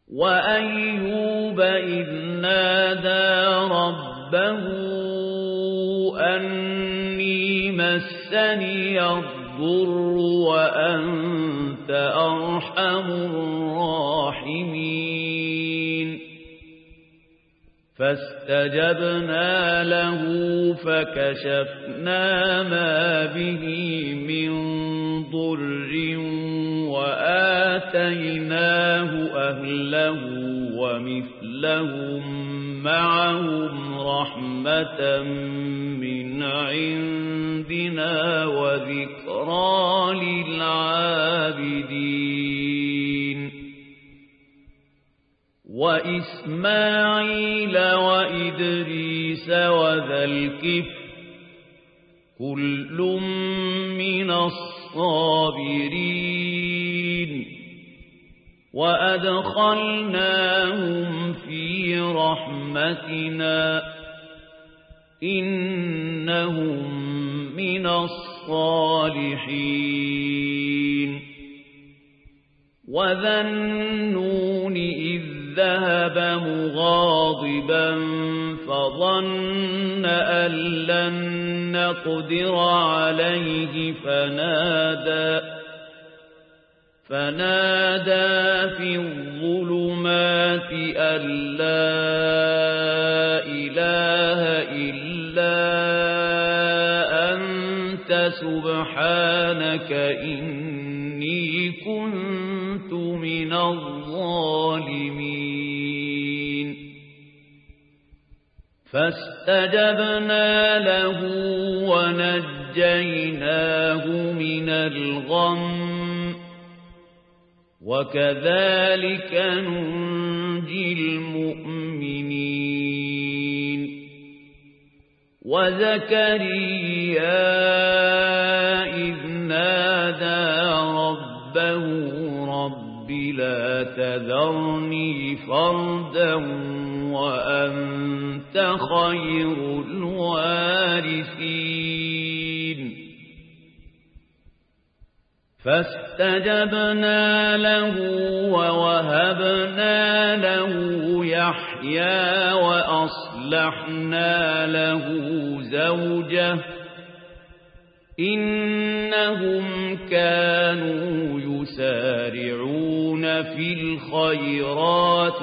وأيوب إذ نادى ربه أني مسني الضر وأنت أرحم الراحمين فاستجبنا له فكشفنا ما به من ضر وآتيناه أهله ومثلهم معهم رحمة من عندنا وذكرى للعابدين وإسماعيل وإدريس وذا الكفل كل من الصابرين وأدخلناهم في رحمتنا إنهم من الصالحين وذا النون إذ ذهب مغاضبا فظن أن لن نقدر عليه فنادى في الظلمات أن لا إله إلا أنت سبحانك إني كنت من الظالمين فاستجبنا له ونجيناه من الغم وكذلك ننجي المؤمنين وزكريا إذ نادى ربه رب لا تذرني فردا وأنت خير الوارثين فاستجبنا له ووهبنا له يحيى وأصلحنا له زوجه إنهم كانوا يسارعون في الخيرات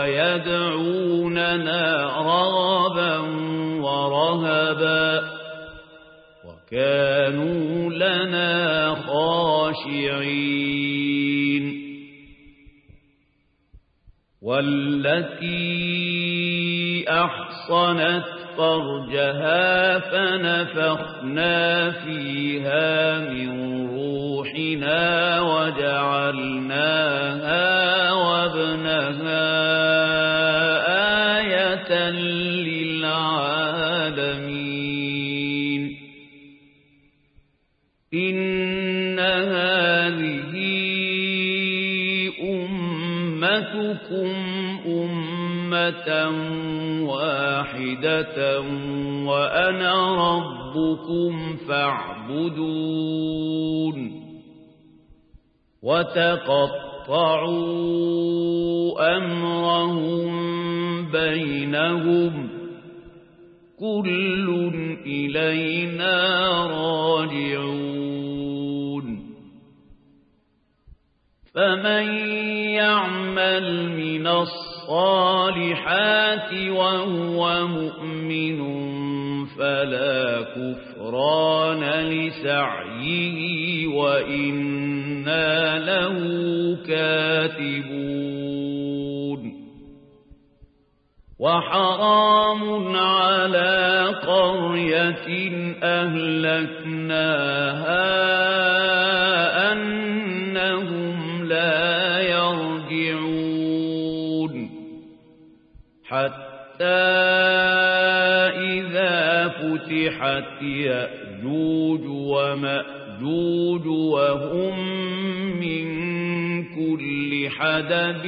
ويدعوننا رغبا ورهبا وكانوا لنا خاشعين والتي أحصنت فرجها فنفخنا فيها من روحنا وجعلناها وابنها آية للعالمين إن هذه أمتكم أمة واحدة وأنا ربكم فاعبدون وتقطعوا أمرهم بينهم كل إلينا راجعون فمن يعمل من الصالحات وهو مؤمن فلا كفران لسعيه وإنا له كاتبون وحرام على قرية أهلكناها أنهم لا يرجعون حتى إذا فتحت يأجوج ومأجوج وهم من كل حدب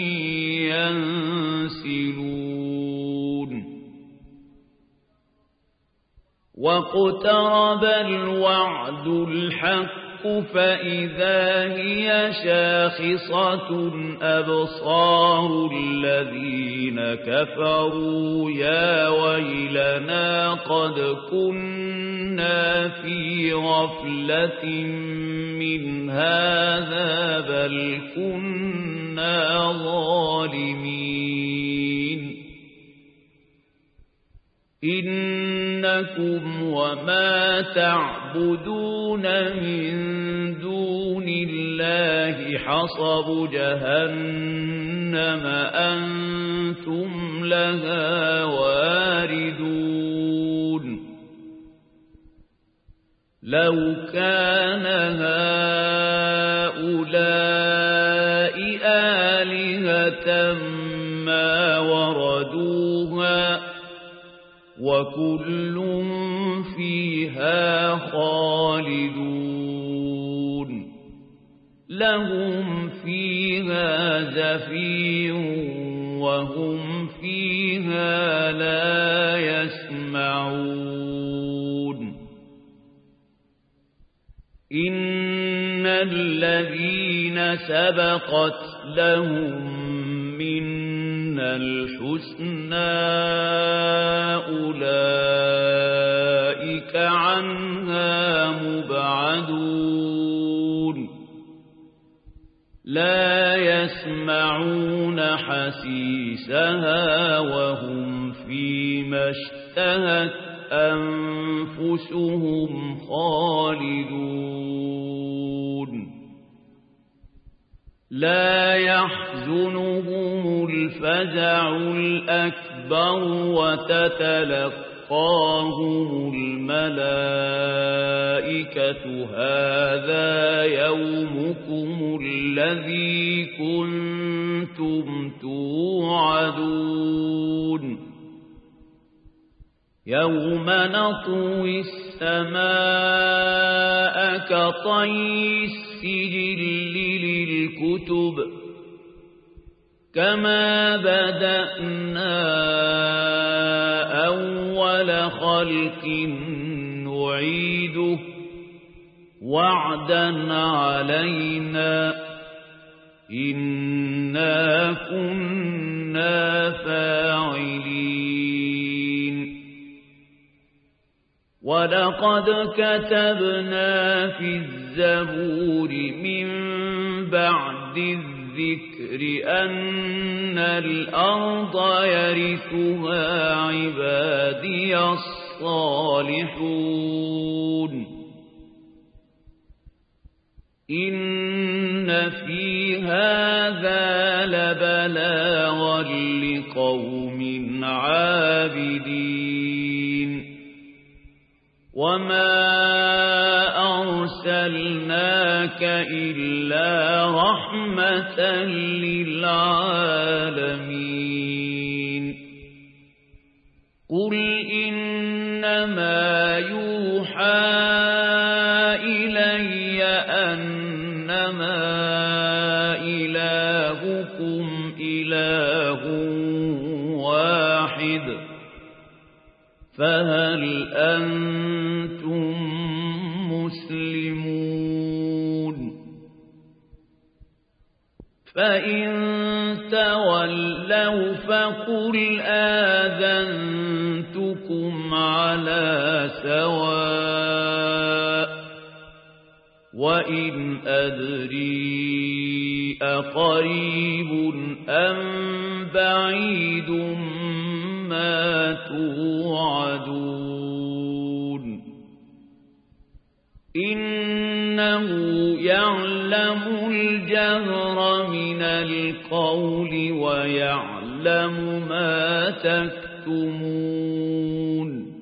ينسلون واقترب الوعد الحق فإذا هي شاخصة أبصار الذين كفروا يا ويلنا قد كنا في غفلة من هذا بل كنا ظالمين إنكم وما تعبدون من دون الله حصب جهنم أنتم لها واردون لو كان هؤلاء آلهة ما وردوها وكل فيها خالدون لهم فيها زفير وهم فيها لا يسمعون إن الذين سبقت لهم منا الحسنى أولئك عنها مبعدون لا يسمعون حسيسها وهم فيما اشتهت أنفسهم خالدون لا يحزنهم الفزع الأكبر وتتلقاهم الملائكة هذا يومكم الذي كنتم توعدون يوم نطوي السماء كطي السجل للكتب كما بدأنا أول خلق نعيده وعدا علينا إنا كنا فاعلين ولقد كتبنا في الزبور من بعد الذكر أن الأرض يرثها عبادي الصالحون إن في هذا لبلاغا لقوم عابدين وما أرسلناك إلا رحمة للعالمين قل إنما يوحى إلي أنما إلهكم إله واحد فهل أنتم مسلمون فإن تولوا فقل آذنتكم على سواء وإن أدري أقريب أم بعيد ما توعدون إنه يعلم الجهر من القول ويعلم ما تكتمون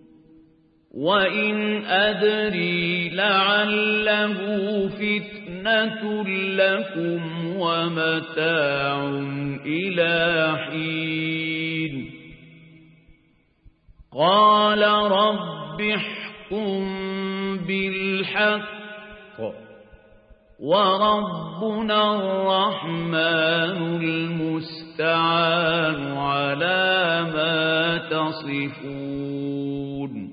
وإن أدري لعله فتنة لكم ومتاع إلى حين قال رب احكم بالحق وربنا الرحمن المستعان على ما تصفون